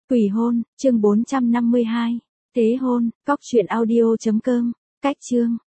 Quỷ hôn, chương 452. Tế hôn, cóc truyện audio.com. Cách chương.